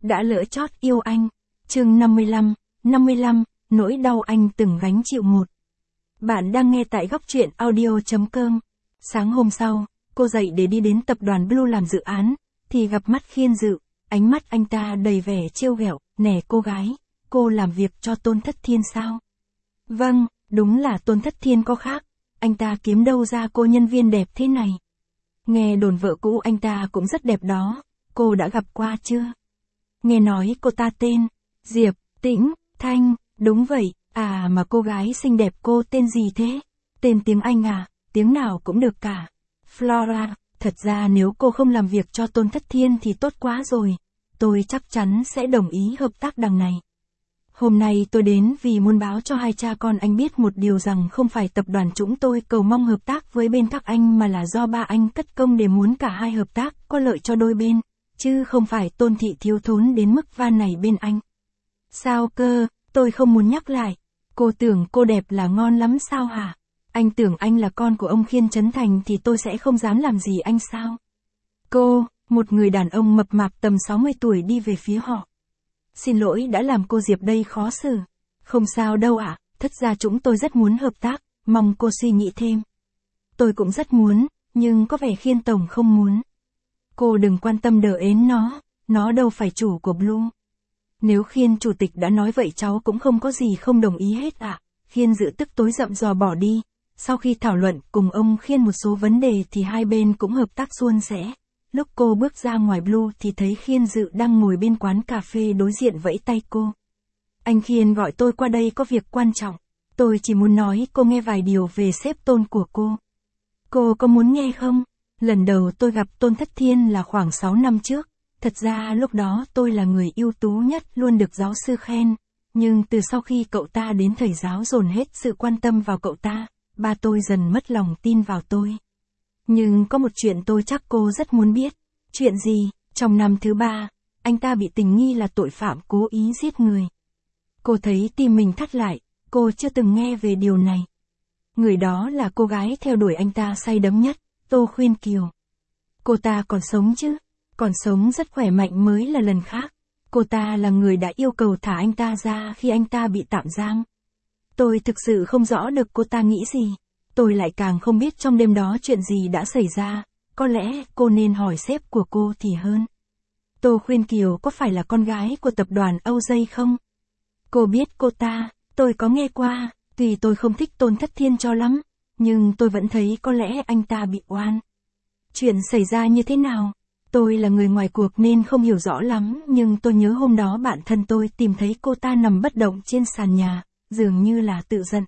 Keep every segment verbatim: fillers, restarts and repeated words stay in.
đã lỡ chót yêu anh. Chương năm mươi lăm, năm mươi lăm, nỗi đau anh từng gánh chịu một. Bạn đang nghe tại góc truyện audio chấm com. Sáng hôm sau, cô dậy để đi đến tập đoàn Blue làm dự án, thì gặp mắt Khiên Dự, ánh mắt anh ta đầy vẻ trêu ghẹo, "Nè cô gái, cô làm việc cho Tôn Thất Thiên sao?" "Vâng, đúng là Tôn Thất Thiên có khác, anh ta kiếm đâu ra cô nhân viên đẹp thế này?" "Nghe đồn vợ cũ anh ta cũng rất đẹp đó, cô đã gặp qua chưa?" "Nghe nói cô ta tên Diệp Tĩnh Thanh." "Đúng vậy, à mà cô gái xinh đẹp cô tên gì thế?" "Tên tiếng Anh à, tiếng nào cũng được cả." "Flora, thật ra nếu cô không làm việc cho Tôn Thất Thiên thì tốt quá rồi, tôi chắc chắn sẽ đồng ý hợp tác đằng này. Hôm nay tôi đến vì muốn báo cho hai cha con anh biết một điều rằng không phải tập đoàn chúng tôi cầu mong hợp tác với bên các anh mà là do ba anh cất công để muốn cả hai hợp tác có lợi cho đôi bên, chứ không phải Tôn thị thiếu thốn đến mức van này bên anh." "Sao cơ, tôi không muốn nhắc lại. Cô tưởng cô đẹp là ngon lắm sao hả? Anh tưởng anh là con của ông Khiên Trấn Thành thì tôi sẽ không dám làm gì anh sao?" Cô, một người đàn ông mập mạp tầm sáu mươi tuổi đi về phía họ. "Xin lỗi đã làm cô Diệp đây khó xử." "Không sao đâu ạ, thật ra chúng tôi rất muốn hợp tác, mong cô suy nghĩ thêm." "Tôi cũng rất muốn, nhưng có vẻ Khiên Tổng không muốn." "Cô đừng quan tâm đờ ến nó, nó đâu phải chủ của Blue." "Nếu Khiên chủ tịch đã nói vậy cháu cũng không có gì không đồng ý hết ạ." Khiên Dự tức tối rậm rò bỏ đi. Sau khi thảo luận cùng ông Khiên một số vấn đề thì hai bên cũng hợp tác suôn sẻ. Lúc cô bước ra ngoài Blue thì thấy Khiên Dự đang ngồi bên quán cà phê đối diện vẫy tay cô. "Anh Khiên gọi tôi qua đây có việc quan trọng. Tôi chỉ muốn nói cô nghe vài điều về sếp Tôn của cô." "Cô có muốn nghe không?" "Lần đầu tôi gặp Tôn Thất Thiên là khoảng sáu năm trước. Thật ra lúc đó tôi là người ưu tú nhất luôn được giáo sư khen. Nhưng từ sau khi cậu ta đến thầy giáo dồn hết sự quan tâm vào cậu ta, ba tôi dần mất lòng tin vào tôi. Nhưng có một chuyện tôi chắc cô rất muốn biết." "Chuyện gì?" "Trong năm thứ ba, anh ta bị tình nghi là tội phạm cố ý giết người." Cô thấy tim mình thắt lại, cô chưa từng nghe về điều này. Người đó là cô gái theo đuổi anh ta say đắm nhất, Tô Khuyên Kiều. "Cô ta còn sống chứ?" "Còn sống rất khỏe mạnh mới là lần khác. Cô ta là người đã yêu cầu thả anh ta ra khi anh ta bị tạm giam." "Tôi thực sự không rõ được cô ta nghĩ gì. Tôi lại càng không biết trong đêm đó chuyện gì đã xảy ra, có lẽ cô nên hỏi sếp của cô thì hơn." "Tô Khuyên Kiều có phải là con gái của tập đoàn Âu Dây không?" "Cô biết cô ta, tôi có nghe qua, tuy tôi không thích Tôn Thất Thiên cho lắm, nhưng tôi vẫn thấy có lẽ anh ta bị oan." "Chuyện xảy ra như thế nào?" "Tôi là người ngoài cuộc nên không hiểu rõ lắm, nhưng tôi nhớ hôm đó bạn thân tôi tìm thấy cô ta nằm bất động trên sàn nhà, dường như là tự giận.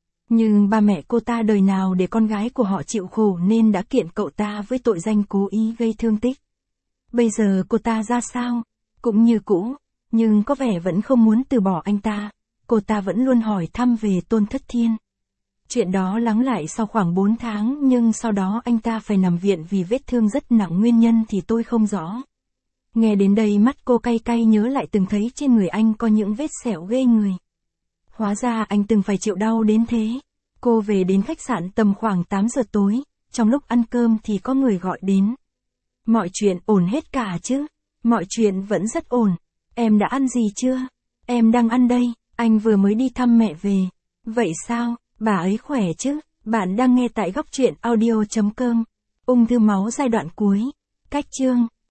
Nhưng ba mẹ cô ta đời nào để con gái của họ chịu khổ nên đã kiện cậu ta với tội danh cố ý gây thương tích. Bây giờ cô ta ra sao?" "Cũng như cũ, nhưng có vẻ vẫn không muốn từ bỏ anh ta. Cô ta vẫn luôn hỏi thăm về Tôn Thất Thiên." "Chuyện đó lắng lại sau khoảng bốn tháng nhưng sau đó anh ta phải nằm viện vì vết thương rất nặng, nguyên nhân thì tôi không rõ." Nghe đến đây mắt cô cay cay nhớ lại từng thấy trên người anh có những vết sẹo ghê người. Hóa ra anh từng phải chịu đau đến thế. Cô về đến khách sạn tầm khoảng tám giờ tối, trong lúc ăn cơm thì có người gọi đến. "Mọi chuyện ổn hết cả chứ?" "Mọi chuyện vẫn rất ổn. Em đã ăn gì chưa?" "Em đang ăn đây, anh vừa mới đi thăm mẹ về." "Vậy sao, bà ấy khỏe chứ?" Bạn đang nghe tại góc truyện audio chấm com. Ung thư máu giai đoạn cuối. Cách chương